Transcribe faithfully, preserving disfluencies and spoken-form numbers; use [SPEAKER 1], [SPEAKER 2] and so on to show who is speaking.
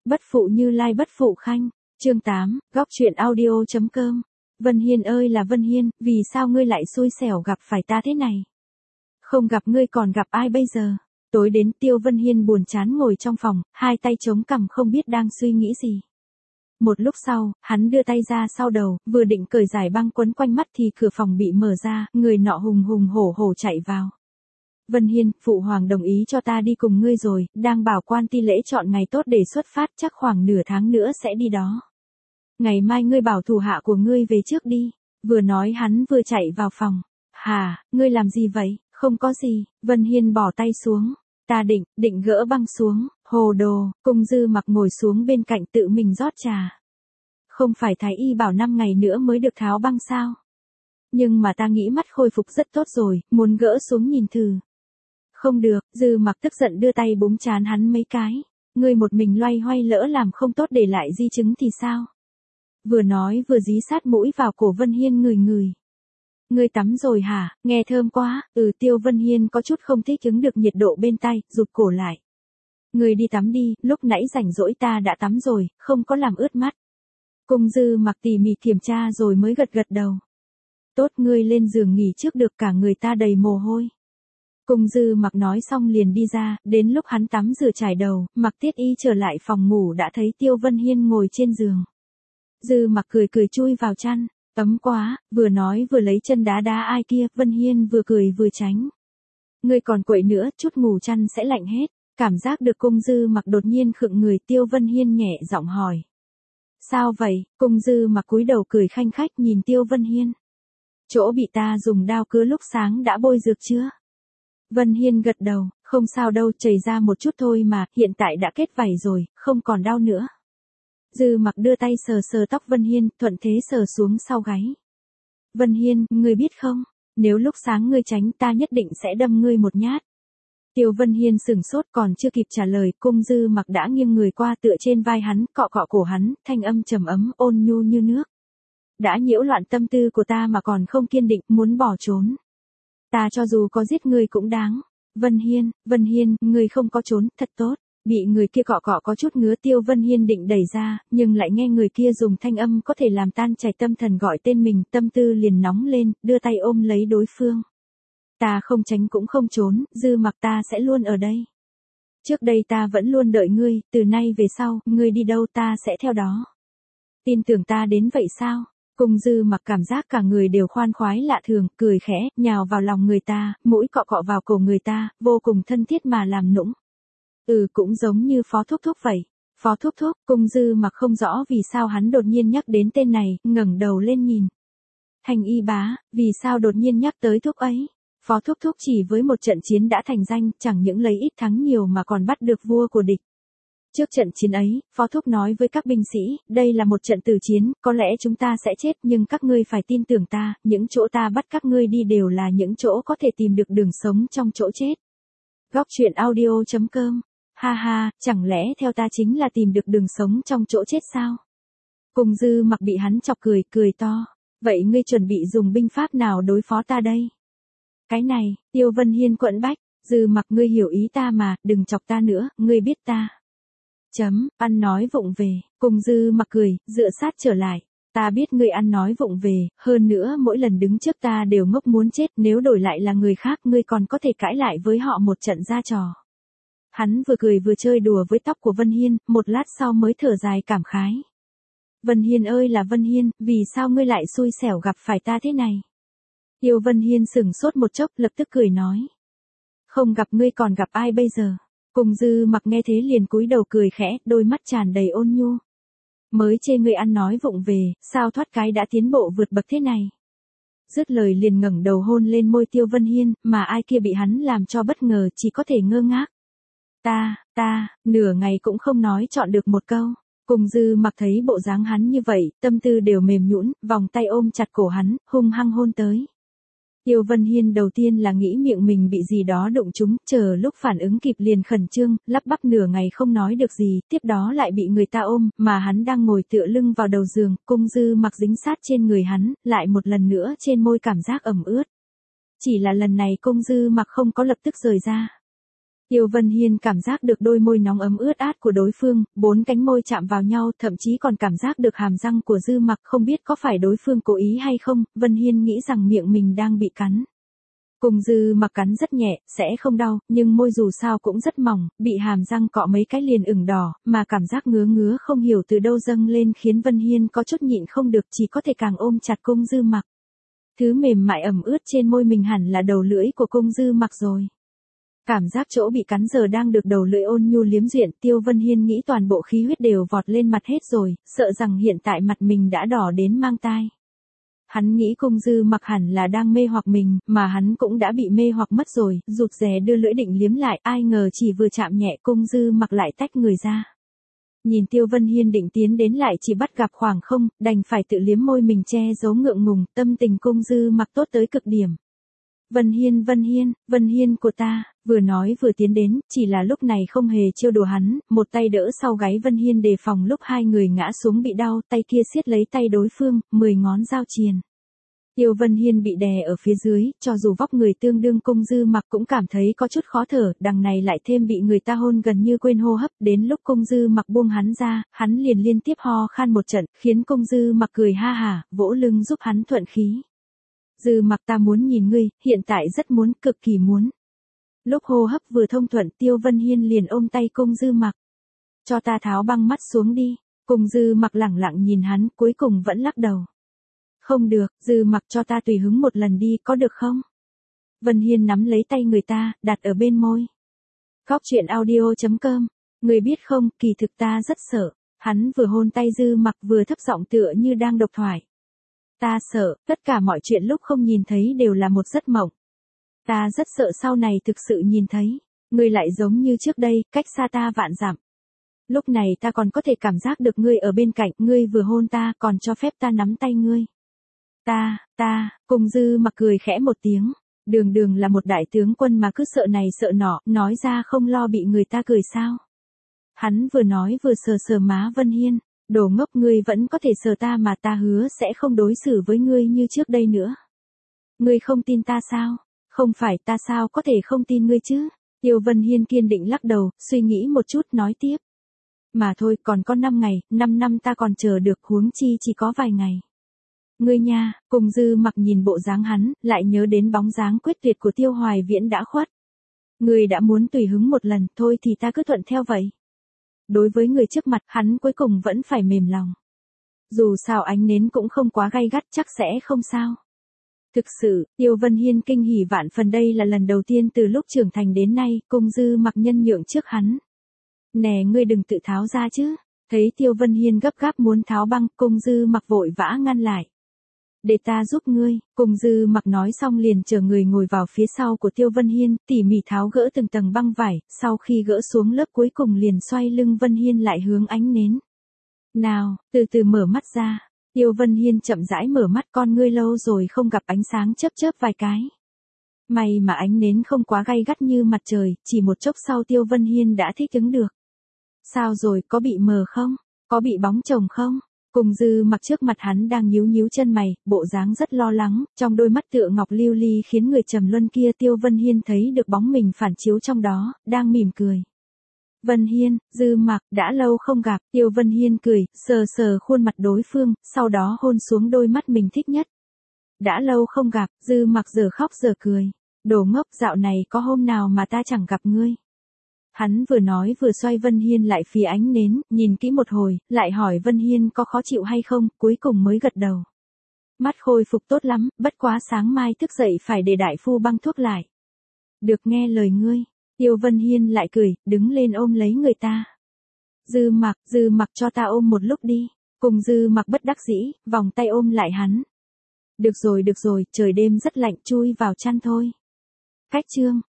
[SPEAKER 1] Bất phụ Như Lai bất phụ Khanh. Chương tám, góc truyện audio chấm com. Vân Hiên ơi là Vân Hiên, vì sao ngươi lại xui xẻo gặp phải ta thế này? Không gặp ngươi còn gặp ai bây giờ? Tối đến Tiêu Vân Hiên buồn chán ngồi trong phòng, hai tay chống cằm không biết đang suy nghĩ gì. Một lúc sau, hắn đưa tay ra sau đầu, vừa định cởi giải băng quấn quanh mắt thì cửa phòng bị mở ra, người nọ hùng hùng hổ hổ chạy vào. Vân Hiên, phụ hoàng đồng ý cho ta đi cùng ngươi rồi, đang bảo quan ti lễ chọn ngày tốt để xuất phát, chắc khoảng nửa tháng nữa sẽ đi đó. Ngày mai ngươi bảo thủ hạ của ngươi về trước đi. Vừa nói hắn vừa chạy vào phòng. Hà, ngươi làm gì vậy? Không có gì. Vân Hiên bỏ tay xuống. Ta định, định gỡ băng xuống. Hồ đồ, Cung Dư Mặc ngồi xuống bên cạnh tự mình rót trà. Không phải thái y bảo năm ngày nữa mới được tháo băng sao? Nhưng mà ta nghĩ mắt khôi phục rất tốt rồi, muốn gỡ xuống nhìn thử. Không được, Dư Mặc tức giận đưa tay búng trán hắn mấy cái. Ngươi một mình loay hoay lỡ làm không tốt để lại di chứng thì sao? Vừa nói vừa dí sát mũi vào cổ Vân Hiên ngửi ngửi. Ngươi tắm rồi hả? Nghe thơm quá. Ừ, Tiêu Vân Hiên có chút không thích ứng được nhiệt độ bên tay, rụt cổ lại. Ngươi đi tắm đi, lúc nãy rảnh rỗi ta đã tắm rồi, không có làm ướt mắt. Cung Dư Mặc tỉ mỉ kiểm tra rồi mới gật gật đầu. Tốt, ngươi lên giường nghỉ trước được, cả người ta đầy mồ hôi. Cung Dư Mặc nói xong liền đi ra, đến lúc hắn tắm rửa trải đầu, mặc tiết y trở lại phòng ngủ đã thấy Tiêu Vân Hiên ngồi trên giường. Dư Mặc cười cười chui vào chăn, ấm quá, vừa nói vừa lấy chân đá đá ai kia, Vân Hiên vừa cười vừa tránh. Ngươi còn quậy nữa, chút ngủ chăn sẽ lạnh hết. Cảm giác được Cung Dư Mặc đột nhiên khựng người, Tiêu Vân Hiên nhẹ giọng hỏi. Sao vậy? Cung Dư Mặc cúi đầu cười khanh khách nhìn Tiêu Vân Hiên. Chỗ bị ta dùng dao cứa lúc sáng đã bôi dược chưa? Vân Hiên gật đầu, không sao đâu, chảy ra một chút thôi mà, hiện tại đã kết vảy rồi, không còn đau nữa. Dư Mặc đưa tay sờ sờ tóc Vân Hiên, thuận thế sờ xuống sau gáy. Vân Hiên, ngươi biết không, nếu lúc sáng ngươi tránh ta nhất định sẽ đâm ngươi một nhát. Tiêu Vân Hiên sửng sốt, còn chưa kịp trả lời, Cung Dư Mặc đã nghiêng người qua tựa trên vai hắn, cọ cọ cổ hắn, thanh âm trầm ấm ôn nhu như nước. Đã nhiễu loạn tâm tư của ta mà còn không kiên định, muốn bỏ trốn. Ta cho dù có giết ngươi cũng đáng. Vân Hiên, Vân Hiên, ngươi không có trốn, thật tốt. Bị người kia cọ cọ có chút ngứa, Tiêu Vân Hiên định đẩy ra, nhưng lại nghe người kia dùng thanh âm có thể làm tan chảy tâm thần gọi tên mình, tâm tư liền nóng lên, đưa tay ôm lấy đối phương. Ta không tránh cũng không trốn, Dư Mặc, ta sẽ luôn ở đây. Trước đây ta vẫn luôn đợi ngươi, từ nay về sau, ngươi đi đâu ta sẽ theo đó. Tin tưởng ta đến vậy sao? Cung Dư Mặc cảm giác cả người đều khoan khoái lạ thường, cười khẽ, nhào vào lòng người ta, mũi cọ cọ vào cổ người ta, vô cùng thân thiết mà làm nũng. Ừ, cũng giống như Phó Thúc Thúc vậy. Phó Thúc Thúc, Cung Dư Mặc không rõ vì sao hắn đột nhiên nhắc đến tên này, ngẩng đầu lên nhìn. Thành y bá, vì sao đột nhiên nhắc tới Thúc ấy? Phó Thúc Thúc chỉ với một trận chiến đã thành danh, chẳng những lấy ít thắng nhiều mà còn bắt được vua của địch. Trước trận chiến ấy, Phó Thúc nói với các binh sĩ, đây là một trận tử chiến, có lẽ chúng ta sẽ chết nhưng các ngươi phải tin tưởng ta, những chỗ ta bắt các ngươi đi đều là những chỗ có thể tìm được đường sống trong chỗ chết. Góc truyện audio chấm com. Ha ha, chẳng lẽ theo ta chính là tìm được đường sống trong chỗ chết sao? Cung Dư Mặc bị hắn chọc cười, cười to. Vậy ngươi chuẩn bị dùng binh pháp nào đối phó ta đây? Cái này, Tiêu Vân Hiên quẫn bách, Dư Mặc, ngươi hiểu ý ta mà, đừng chọc ta nữa, ngươi biết ta. Chấm, ăn nói vụng về. Cung Dư Mặc cười, dựa sát trở lại. Ta biết ngươi ăn nói vụng về, hơn nữa mỗi lần đứng trước ta đều ngốc muốn chết, nếu đổi lại là người khác ngươi còn có thể cãi lại với họ một trận ra trò. Hắn vừa cười vừa chơi đùa với tóc của Vân Hiên, một lát sau mới thở dài cảm khái. Vân Hiên ơi là Vân Hiên, vì sao ngươi lại xui xẻo gặp phải ta thế này? Tiêu Vân Hiên sửng sốt một chốc, lập tức cười nói. Không gặp ngươi còn gặp ai bây giờ? Cung Dư Mặc nghe thế liền cúi đầu cười khẽ, đôi mắt tràn đầy ôn nhu. Mới chê ngươi ăn nói vụng về, sao thoát cái đã tiến bộ vượt bậc thế này? Dứt lời liền ngẩng đầu hôn lên môi Tiêu Vân Hiên, mà ai kia bị hắn làm cho bất ngờ chỉ có thể ngơ ngác. Ta, ta, nửa ngày cũng không nói chọn được một câu. Cung Dư Mặc thấy bộ dáng hắn như vậy, tâm tư đều mềm nhũn, vòng tay ôm chặt cổ hắn, hung hăng hôn tới. Tiêu Vân Hiên đầu tiên là nghĩ miệng mình bị gì đó đụng trúng, chờ lúc phản ứng kịp liền khẩn trương, lắp bắp nửa ngày không nói được gì, tiếp đó lại bị người ta ôm, mà hắn đang ngồi tựa lưng vào đầu giường, Cung Dư Mặc dính sát trên người hắn, lại một lần nữa trên môi cảm giác ẩm ướt. Chỉ là lần này Cung Dư Mặc không có lập tức rời ra. Tiêu Vân Hiên cảm giác được đôi môi nóng ấm ướt át của đối phương, bốn cánh môi chạm vào nhau, thậm chí còn cảm giác được hàm răng của Dư Mặc, không biết có phải đối phương cố ý hay không, Vân Hiên nghĩ rằng miệng mình đang bị cắn. Cùng Dư Mặc cắn rất nhẹ, sẽ không đau, nhưng môi dù sao cũng rất mỏng, bị hàm răng cọ mấy cái liền ửng đỏ, mà cảm giác ngứa ngứa không hiểu từ đâu dâng lên khiến Vân Hiên có chút nhịn không được, chỉ có thể càng ôm chặt Cung Dư Mặc. Thứ mềm mại ẩm ướt trên môi mình hẳn là đầu lưỡi của Cung Dư Mặc rồi. Cảm giác chỗ bị cắn giờ đang được đầu lưỡi ôn nhu liếm duyện, Tiêu Vân Hiên nghĩ toàn bộ khí huyết đều vọt lên mặt hết rồi, sợ rằng hiện tại mặt mình đã đỏ đến mang tai. Hắn nghĩ Cung Dư Mặc hẳn là đang mê hoặc mình, mà hắn cũng đã bị mê hoặc mất rồi, rụt rè đưa lưỡi định liếm lại, ai ngờ chỉ vừa chạm nhẹ Cung Dư Mặc lại tách người ra. Nhìn Tiêu Vân Hiên định tiến đến lại chỉ bắt gặp khoảng không, đành phải tự liếm môi mình che giấu ngượng ngùng, tâm tình Cung Dư Mặc tốt tới cực điểm. Vân Hiên, Vân Hiên, Vân Hiên của ta, vừa nói vừa tiến đến, chỉ là lúc này không hề trêu đùa hắn, một tay đỡ sau gáy Vân Hiên đề phòng lúc hai người ngã xuống bị đau, tay kia siết lấy tay đối phương, mười ngón giao triền. Tiêu Vân Hiên bị đè ở phía dưới, cho dù vóc người tương đương Cung Dư Mặc cũng cảm thấy có chút khó thở, đằng này lại thêm bị người ta hôn gần như quên hô hấp, đến lúc Cung Dư Mặc buông hắn ra, hắn liền liên tiếp ho khan một trận, khiến Cung Dư Mặc cười ha hả, vỗ lưng giúp hắn thuận khí. Dư Mặc, ta muốn nhìn ngươi, hiện tại rất muốn, cực kỳ muốn. Lúc hô hấp vừa thông thuận, Tiêu Vân Hiên liền ôm tay Cung Dư Mặc. Cho ta tháo băng mắt xuống đi. Cung Dư Mặc lẳng lặng nhìn hắn, cuối cùng vẫn lắc đầu. Không được, Dư Mặc, cho ta tùy hứng một lần đi, có được không? Vân Hiên nắm lấy tay người ta, đặt ở bên môi. Góc truyện audio chấm com. Người biết không, kỳ thực ta rất sợ. Hắn vừa hôn tay Dư Mặc vừa thấp giọng tựa như đang độc thoại. Ta sợ, tất cả mọi chuyện lúc không nhìn thấy đều là một giấc mộng. Ta rất sợ sau này thực sự nhìn thấy. Ngươi lại giống như trước đây, cách xa ta vạn dặm. Lúc này ta còn có thể cảm giác được ngươi ở bên cạnh, ngươi vừa hôn ta, còn cho phép ta nắm tay ngươi. Ta, ta, Cung Dư Mặc cười khẽ một tiếng. Đường đường là một đại tướng quân mà cứ sợ này sợ nọ, nói ra không lo bị người ta cười sao. Hắn vừa nói vừa sờ sờ má Vân Hiên. Đồ ngốc, ngươi vẫn có thể sờ ta mà, ta hứa sẽ không đối xử với ngươi như trước đây nữa. Ngươi không tin ta sao? Không phải, ta sao có thể không tin ngươi chứ? Tiêu Vân Hiên kiên định lắc đầu, suy nghĩ một chút nói tiếp. Mà thôi, còn có năm ngày, năm năm ta còn chờ được, huống chi chỉ có vài ngày. Ngươi nha, Cung Dư Mặc nhìn bộ dáng hắn, lại nhớ đến bóng dáng quyết tuyệt của Tiêu Hoài Viễn đã khuất. Ngươi đã muốn tùy hứng một lần, thôi thì ta cứ thuận theo vậy. Đối với người trước mặt, hắn cuối cùng vẫn phải mềm lòng. Dù sao ánh nến cũng không quá gay gắt, chắc sẽ không sao. Thực sự, Tiêu Vân Hiên kinh hỉ vạn phần, đây là lần đầu tiên từ lúc trưởng thành đến nay, Cung Dư Mặc nhân nhượng trước hắn. Nè, ngươi đừng tự tháo ra chứ. Thấy Tiêu Vân Hiên gấp gáp muốn tháo băng, Cung Dư Mặc vội vã ngăn lại. Để ta giúp ngươi, Cung Dư Mặc nói xong liền chờ người ngồi vào phía sau của Tiêu Vân Hiên, tỉ mỉ tháo gỡ từng tầng băng vải, sau khi gỡ xuống lớp cuối cùng liền xoay lưng Vân Hiên lại hướng ánh nến. Nào, từ từ mở mắt ra. Tiêu Vân Hiên chậm rãi mở mắt, con ngươi lâu rồi không gặp ánh sáng chớp chớp vài cái. May mà ánh nến không quá gay gắt như mặt trời, chỉ một chốc sau Tiêu Vân Hiên đã thích ứng được. Sao rồi, có bị mờ không? Có bị bóng chồng không? Cung Dư Mặc trước mặt hắn đang nhíu nhíu chân mày, bộ dáng rất lo lắng, trong đôi mắt tựa ngọc lưu ly khiến người trầm luân kia Tiêu Vân Hiên thấy được bóng mình phản chiếu trong đó, đang mỉm cười. Vân Hiên, Dư Mặc, đã lâu không gặp, Tiêu Vân Hiên cười, sờ sờ khuôn mặt đối phương, sau đó hôn xuống đôi mắt mình thích nhất. Đã lâu không gặp, Dư Mặc giờ khóc giờ cười. Đồ ngốc, dạo này có hôm nào mà ta chẳng gặp ngươi. Hắn vừa nói vừa xoay Vân Hiên lại phía ánh nến, nhìn kỹ một hồi, lại hỏi Vân Hiên có khó chịu hay không, cuối cùng mới gật đầu. Mắt khôi phục tốt lắm, bất quá sáng mai thức dậy phải để đại phu băng thuốc lại. Được, nghe lời ngươi. Tiêu Vân Hiên lại cười, đứng lên ôm lấy người ta. Dư Mặc, Dư Mặc, cho ta ôm một lúc đi. Cùng Dư Mặc bất đắc dĩ, vòng tay ôm lại hắn. Được rồi được rồi, trời đêm rất lạnh, chui vào chăn thôi. Cách chương.